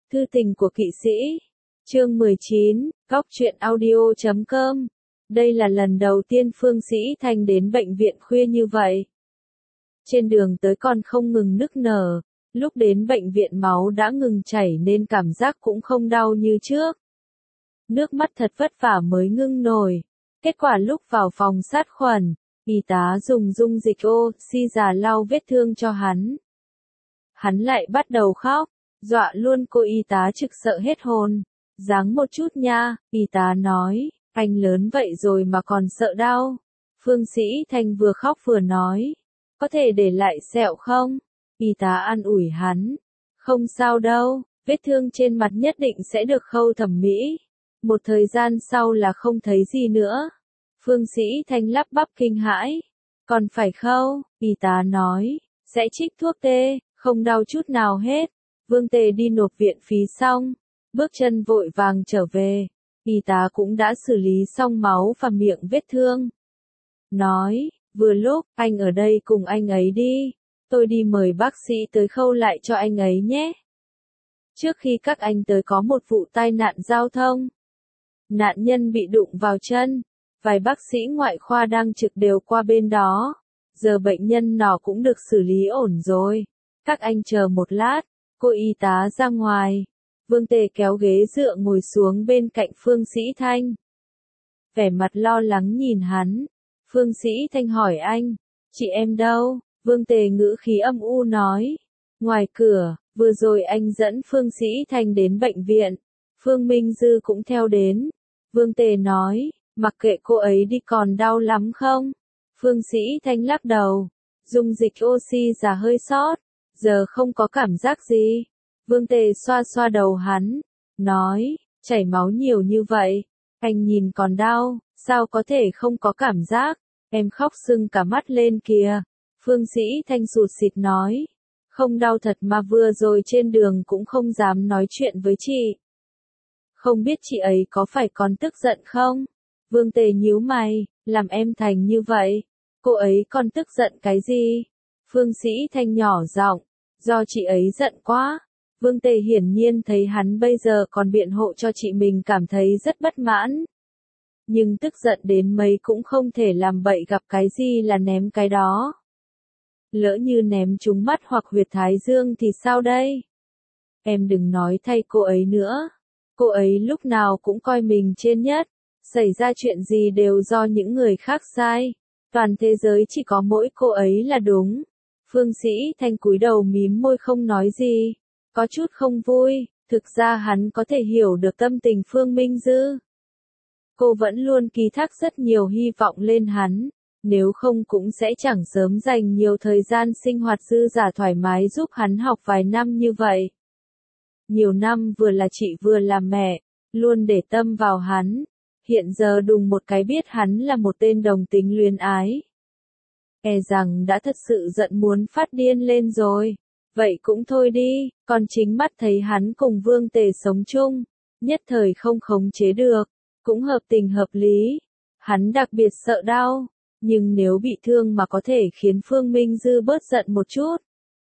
Thư tình của kỵ sĩ. Chương 19, Góc truyện audio.com. Đây là lần đầu tiên Phương Sĩ Thanh đến bệnh viện khuya như vậy. Trên đường tới còn không ngừng nức nở, lúc đến bệnh viện máu đã ngừng chảy nên cảm giác cũng không đau như trước. Nước mắt thật vất vả mới ngưng nổi. Kết quả lúc vào phòng sát khuẩn, y tá dùng dung dịch oxy già lau vết thương cho hắn. Hắn lại bắt đầu khóc, dọa luôn cô y tá trực sợ hết hồn. Dáng một chút nha, y tá nói, anh lớn vậy rồi mà còn sợ đau. Phương Sĩ Thanh vừa khóc vừa nói, có thể để lại sẹo không? Y tá an ủi hắn, không sao đâu, vết thương trên mặt nhất định sẽ được khâu thẩm mỹ. Một thời gian sau là không thấy gì nữa. Phương Sĩ Thanh lắp bắp kinh hãi, còn phải khâu, y tá nói, sẽ trích thuốc tê, không đau chút nào hết. Vương Tề đi nộp viện phí xong, bước chân vội vàng trở về, y tá cũng đã xử lý xong máu và miệng vết thương. Nói, vừa lúc, anh ở đây cùng anh ấy đi, tôi đi mời bác sĩ tới khâu lại cho anh ấy nhé. Trước khi các anh tới có một vụ tai nạn giao thông. Nạn nhân bị đụng vào chân, vài bác sĩ ngoại khoa đang trực đều qua bên đó. Giờ bệnh nhân nó cũng được xử lý ổn rồi. Các anh chờ một lát, cô y tá ra ngoài. Vương Tề kéo ghế dựa ngồi xuống bên cạnh Phương Sĩ Thanh. Vẻ mặt lo lắng nhìn hắn. Phương Sĩ Thanh hỏi anh, chị em đâu? Vương Tề ngữ khí âm u nói. Ngoài cửa, vừa rồi anh dẫn Phương Sĩ Thanh đến bệnh viện. Phương Minh Dư cũng theo đến. Vương Tề nói, mặc kệ cô ấy đi còn đau lắm không? Phương Sĩ Thanh lắc đầu. Dung dịch oxy già hơi sót. Giờ không có cảm giác gì. Vương Tề xoa xoa đầu hắn. Nói, chảy máu nhiều như vậy. Anh nhìn còn đau, sao có thể không có cảm giác? Em khóc sưng cả mắt lên kìa. Phương Sĩ Thanh sụt sịt nói. Không đau thật mà vừa rồi trên đường cũng không dám nói chuyện với chị. Không biết chị ấy có phải còn tức giận không? Vương Tề nhíu mày, làm em thành như vậy. Cô ấy còn tức giận cái gì? Phương Sĩ Thanh nhỏ giọng, do chị ấy giận quá. Vương Tề hiển nhiên thấy hắn bây giờ còn biện hộ cho chị mình cảm thấy rất bất mãn. Nhưng tức giận đến mấy cũng không thể làm bậy, gặp cái gì là ném cái đó. Lỡ như ném trúng mắt hoặc huyệt thái dương thì sao đây? Em đừng nói thay cô ấy nữa. Cô ấy lúc nào cũng coi mình trên nhất. Xảy ra chuyện gì đều do những người khác sai. Toàn thế giới chỉ có mỗi cô ấy là đúng. Phương Sĩ Thanh cúi đầu mím môi không nói gì. Có chút không vui, thực ra hắn có thể hiểu được tâm tình Phương Minh Dư. Cô vẫn luôn ký thác rất nhiều hy vọng lên hắn. Nếu không cũng sẽ chẳng sớm dành nhiều thời gian sinh hoạt dư dả thoải mái giúp hắn học vài năm như vậy. Nhiều năm vừa là chị vừa là mẹ, luôn để tâm vào hắn. Hiện giờ đùng một cái biết hắn là một tên đồng tính luyến ái. E rằng đã thật sự giận muốn phát điên lên rồi. Vậy cũng thôi đi, còn chính mắt thấy hắn cùng Vương Tề sống chung, nhất thời không khống chế được, cũng hợp tình hợp lý. Hắn đặc biệt sợ đau, nhưng nếu bị thương mà có thể khiến Phương Minh Dư bớt giận một chút,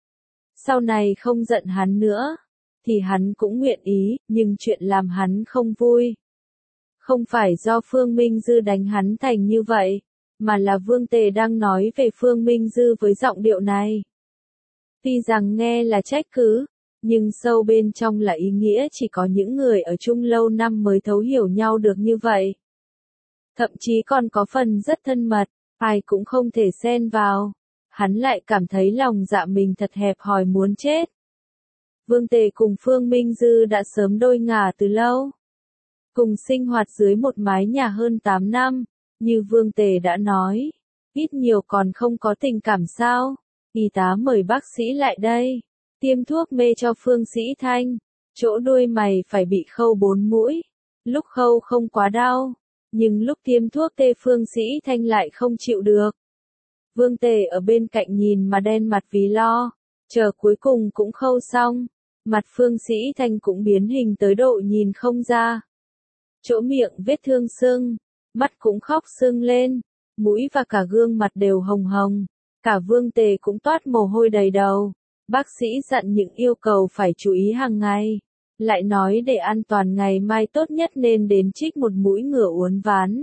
sau này không giận hắn nữa, thì hắn cũng nguyện ý, nhưng chuyện làm hắn không vui. Không phải do Phương Minh Dư đánh hắn thành như vậy, mà là Vương Tề đang nói về Phương Minh Dư với giọng điệu này. Tuy rằng nghe là trách cứ, nhưng sâu bên trong là ý nghĩa chỉ có những người ở chung lâu năm mới thấu hiểu nhau được như vậy. Thậm chí còn có phần rất thân mật, ai cũng không thể xen vào. Hắn lại cảm thấy lòng dạ mình thật hẹp hòi muốn chết. Vương Tề cùng Phương Minh Dư đã sớm đôi ngả từ lâu. Cùng sinh hoạt dưới một mái nhà hơn 8 năm, như Vương Tề đã nói, ít nhiều còn không có tình cảm sao. Y tá mời bác sĩ lại đây, tiêm thuốc mê cho Phương Sĩ Thanh, chỗ đuôi mày phải bị khâu 4 mũi, lúc khâu không quá đau, nhưng lúc tiêm thuốc tê Phương Sĩ Thanh lại không chịu được. Vương Tề ở bên cạnh nhìn mà đen mặt vì lo, chờ cuối cùng cũng khâu xong, mặt Phương Sĩ Thanh cũng biến hình tới độ nhìn không ra. Chỗ miệng vết thương sưng, mắt cũng khóc sưng lên, mũi và cả gương mặt đều hồng hồng. Cả Vương Tề cũng toát mồ hôi đầy đầu. Bác sĩ dặn những yêu cầu phải chú ý hàng ngày. lại nói để an toàn ngày mai tốt nhất nên đến trích một mũi ngừa uốn ván.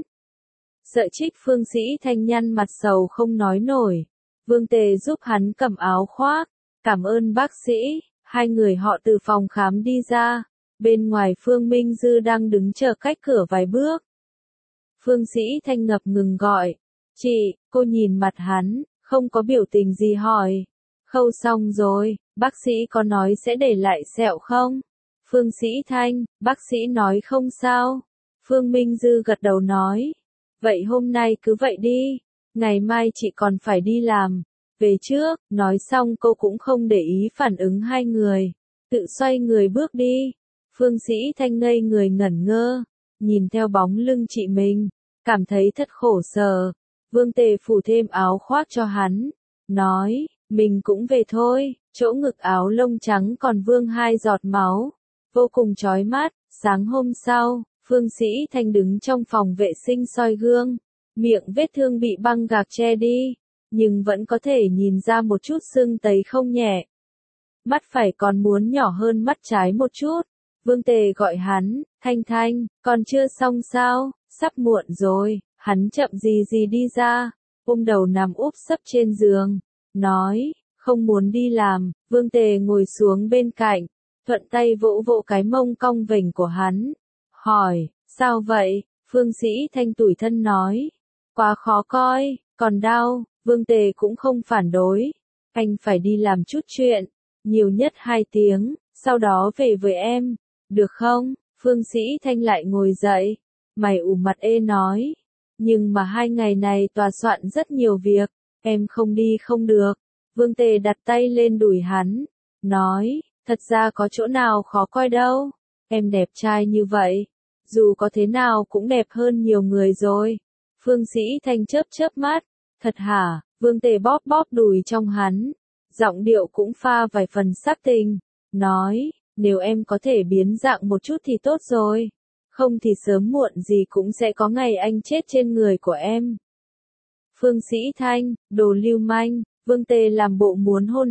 Sợ Trích Phương Sĩ Thanh nhăn mặt sầu không nói nổi. Vương Tề giúp hắn cầm áo khoác. Cảm ơn bác sĩ. Hai người họ từ phòng khám đi ra. Bên ngoài Phương Minh Dư đang đứng chờ cách cửa vài bước. Phương Sĩ Thanh ngập ngừng gọi. Chị, cô nhìn mặt hắn, không có biểu tình gì hỏi. Khâu xong rồi, bác sĩ có nói sẽ để lại sẹo không? Phương Sĩ Thanh, bác sĩ nói không sao. Phương Minh Dư gật đầu nói. Vậy hôm nay cứ vậy đi, ngày mai chị còn phải đi làm. Về trước, nói xong cô cũng không để ý phản ứng hai người. Tự xoay người bước đi. Phương Sĩ Thanh ngây người ngẩn ngơ, nhìn theo bóng lưng chị mình, cảm thấy thật khổ sở. Vương Tề phủ thêm áo khoác cho hắn, nói, mình cũng về thôi, chỗ ngực áo lông trắng còn vương hai giọt máu, vô cùng chói mắt. Sáng hôm sau, Phương Sĩ Thanh đứng trong phòng vệ sinh soi gương, miệng vết thương bị băng gạc che đi, nhưng vẫn có thể nhìn ra một chút sưng tấy không nhẹ. Mắt phải còn muốn nhỏ hơn mắt trái một chút. Vương Tề gọi hắn, Thanh Thanh, còn chưa xong sao, sắp muộn rồi. Hắn chậm gì gì đi ra, ôm đầu nằm úp sấp trên giường, nói, không muốn đi làm. Vương Tề ngồi xuống bên cạnh, thuận tay vỗ vỗ cái mông cong vểnh của hắn, hỏi, sao vậy? Phương Sĩ Thanh tủi thân nói, quá khó coi, còn đau. Vương Tề cũng không phản đối, anh phải đi làm chút chuyện, nhiều nhất 2 tiếng, sau đó về với em, được không? Phương Sĩ Thanh lại ngồi dậy, mày ủ mặt ê nói, nhưng mà 2 ngày này tòa soạn rất nhiều việc, em không đi không được. Vương Tề đặt tay lên đùi hắn, nói, thật ra có chỗ nào khó coi đâu, em đẹp trai như vậy, dù có thế nào cũng đẹp hơn nhiều người rồi. Phương Sĩ Thanh chớp chớp mắt, thật hả? Vương Tề bóp bóp đùi trong hắn, giọng điệu cũng pha vài phần sắp tình, nói, nếu em có thể biến dạng một chút thì tốt rồi, không thì sớm muộn gì cũng sẽ có ngày anh chết trên người của em. Phương Sĩ Thanh, đồ lưu manh. Vương Tề làm bộ muốn hôn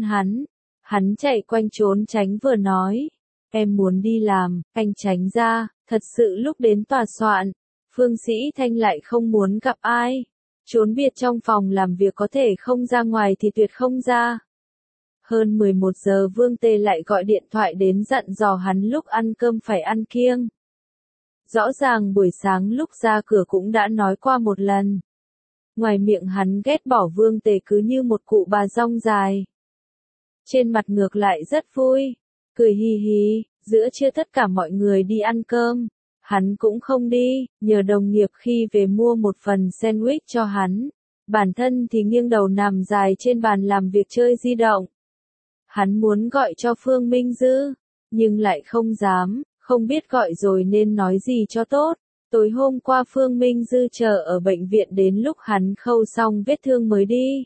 hắn chạy quanh trốn tránh vừa nói, em muốn đi làm, anh tránh ra. Thật sự lúc đến tòa soạn, Phương Sĩ Thanh lại không muốn gặp ai, trốn biệt trong phòng làm việc, có thể không ra ngoài thì tuyệt không ra. Hơn 11 giờ Vương Tề lại gọi điện thoại đến dặn dò hắn lúc ăn cơm phải ăn kiêng. Rõ ràng buổi sáng lúc ra cửa cũng đã nói qua một lần. Ngoài miệng hắn ghét bỏ Vương Tề cứ như một cụ bà dong dài. Trên mặt ngược lại rất vui, cười hì hì. Giữa trưa tất cả mọi người đi ăn cơm, hắn cũng không đi, nhờ đồng nghiệp khi về mua một phần sandwich cho hắn. Bản thân thì nghiêng đầu nằm dài trên bàn làm việc chơi di động. Hắn muốn gọi cho Phương Minh Dư, nhưng lại không dám, không biết gọi rồi nên nói gì cho tốt. Tối hôm qua Phương Minh Dư chờ ở bệnh viện đến lúc hắn khâu xong vết thương mới đi.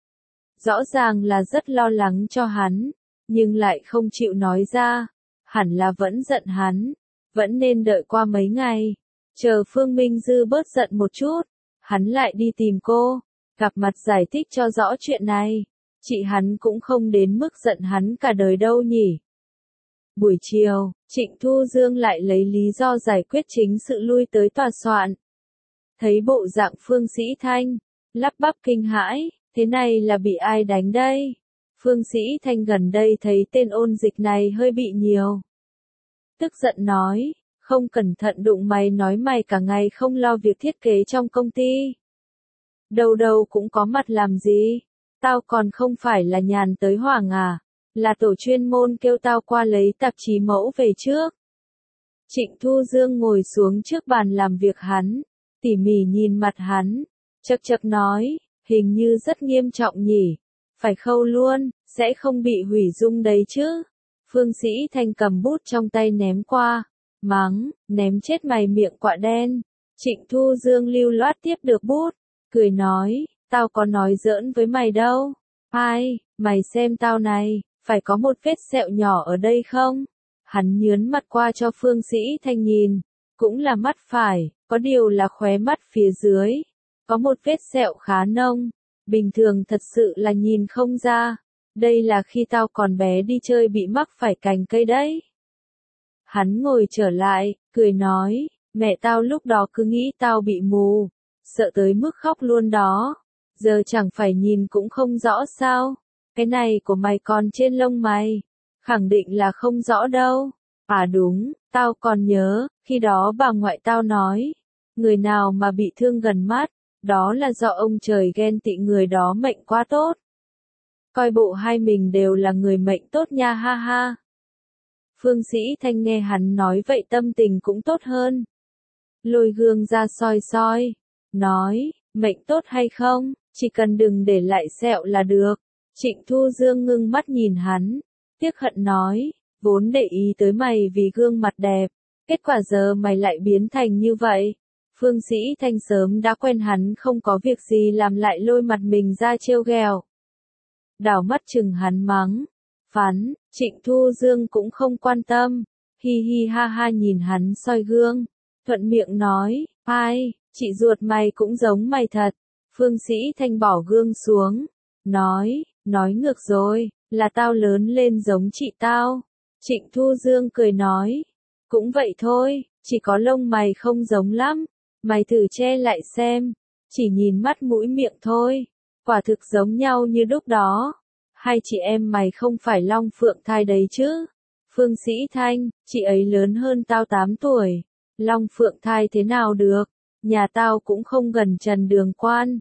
Rõ ràng là rất lo lắng cho hắn, nhưng lại không chịu nói ra. Hẳn là vẫn giận hắn, vẫn nên đợi qua mấy ngày, chờ Phương Minh Dư bớt giận một chút, hắn lại đi tìm cô, gặp mặt giải thích cho rõ chuyện này. Chị hắn cũng không đến mức giận hắn cả đời đâu nhỉ. Buổi chiều, Trịnh Thu Dương lại lấy lý do giải quyết chính sự lui tới tòa soạn. Thấy bộ dạng Phương Sĩ Thanh, lắp bắp kinh hãi, thế này là bị ai đánh đây? Phương Sĩ Thanh gần đây thấy tên ôn dịch này hơi bị nhiều. Tức giận nói, không cẩn thận đụng mày, nói mày cả ngày không lo việc thiết kế trong công ty. Đâu đâu cũng có mặt làm gì, tao còn không phải là nhàn tới hoảng à, là tổ chuyên môn kêu tao qua lấy tạp chí mẫu về trước. Trịnh Thu Dương ngồi xuống trước bàn làm việc hắn, tỉ mỉ nhìn mặt hắn, chậc chậc nói, hình như rất nghiêm trọng nhỉ, phải khâu luôn, sẽ không bị hủy dung đấy chứ. Phương Sĩ Thanh cầm bút trong tay ném qua, mắng, ném chết mày miệng quạ đen. Trịnh Thu Dương lưu loát tiếp được bút, cười nói, tao có nói giỡn với mày đâu. Ai, mày xem tao này, phải có một vết sẹo nhỏ ở đây không? Hắn nhướn mặt qua cho Phương Sĩ Thanh nhìn, cũng là mắt phải, có điều là khóe mắt phía dưới, có một vết sẹo khá nông, bình thường thật sự là nhìn không ra. Đây là khi tao còn bé đi chơi bị mắc phải cành cây đấy. Hắn ngồi trở lại, cười nói, mẹ tao lúc đó cứ nghĩ tao bị mù, sợ tới mức khóc luôn đó. Giờ chẳng phải nhìn cũng không rõ sao? Cái này của mày còn trên lông mày. Khẳng định là không rõ đâu. À đúng, tao còn nhớ, khi đó bà ngoại tao nói, người nào mà bị thương gần mắt, đó là do ông trời ghen tị người đó mệnh quá tốt. Coi bộ hai mình đều là người mệnh tốt nha ha ha. Phương Sĩ Thanh nghe hắn nói vậy tâm tình cũng tốt hơn. Lôi gương ra soi soi, nói, mệnh tốt hay không, chỉ cần đừng để lại sẹo là được. Trịnh Thu Dương ngưng mắt nhìn hắn, tiếc hận nói, vốn để ý tới mày vì gương mặt đẹp, kết quả giờ mày lại biến thành như vậy. Phương Sĩ Thanh sớm đã quen hắn không có việc gì làm lại lôi mặt mình ra trêu ghẹo. Đảo mắt chừng hắn mắng, phán, Trịnh Thu Dương cũng không quan tâm, hi hi ha ha nhìn hắn soi gương, thuận miệng nói, ai, chị ruột mày cũng giống mày thật. Phương Sĩ Thanh bỏ gương xuống, nói ngược rồi, là tao lớn lên giống chị tao. Trịnh Thu Dương cười nói, cũng vậy thôi, chỉ có lông mày không giống lắm, mày thử che lại xem, chỉ nhìn mắt mũi miệng thôi, quả thực giống nhau như lúc đó. Hai chị em mày không phải Long Phượng Thai đấy chứ? Phương Sĩ Thanh, chị ấy lớn hơn tao 8 tuổi, Long Phượng Thai thế nào được, nhà tao cũng không gần Trần Đường Quan.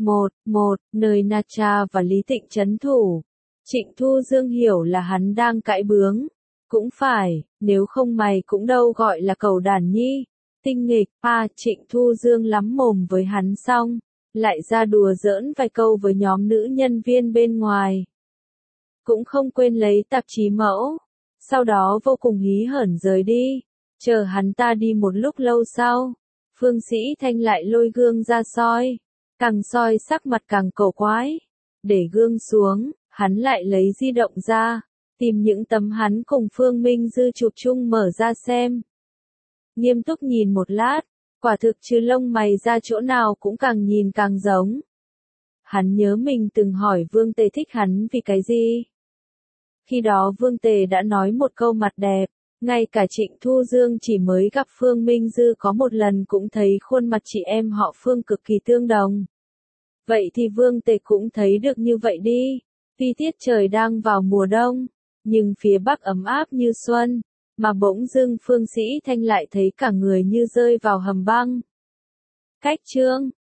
Nơi Na Cha và Lý Tịnh trấn thủ. Trịnh Thu Dương hiểu là hắn đang cãi bướng. Cũng phải, nếu không mày cũng đâu gọi là cẩu đản nhi. Tinh nghịch, Trịnh Thu Dương lắm mồm với hắn xong, lại ra đùa giỡn vài câu với nhóm nữ nhân viên bên ngoài. Cũng không quên lấy tạp chí mẫu. Sau đó vô cùng hí hởn rời đi. Chờ hắn ta đi một lúc lâu sau, Phương Sĩ Thanh lại lôi gương ra soi. Càng soi sắc mặt càng cổ quái. Để gương xuống, hắn lại lấy di động ra, tìm những tấm hắn cùng Phương Minh Dư chụp chung mở ra xem. Nghiêm túc nhìn một lát, quả thực trừ lông mày ra chỗ nào cũng càng nhìn càng giống. Hắn nhớ mình từng hỏi Vương Tề thích hắn vì cái gì. Khi đó Vương Tề đã nói một câu mặt đẹp, ngay cả Trịnh Thu Dương chỉ mới gặp Phương Minh Dư có một lần cũng thấy khuôn mặt chị em họ Phương cực kỳ tương đồng. Vậy thì Vương Tề cũng thấy được như vậy đi. Tuy tiết trời đang vào mùa đông, nhưng phía Bắc ấm áp như xuân, mà bỗng dưng Phương Sĩ Thanh lại thấy cả người như rơi vào hầm băng. Cách chương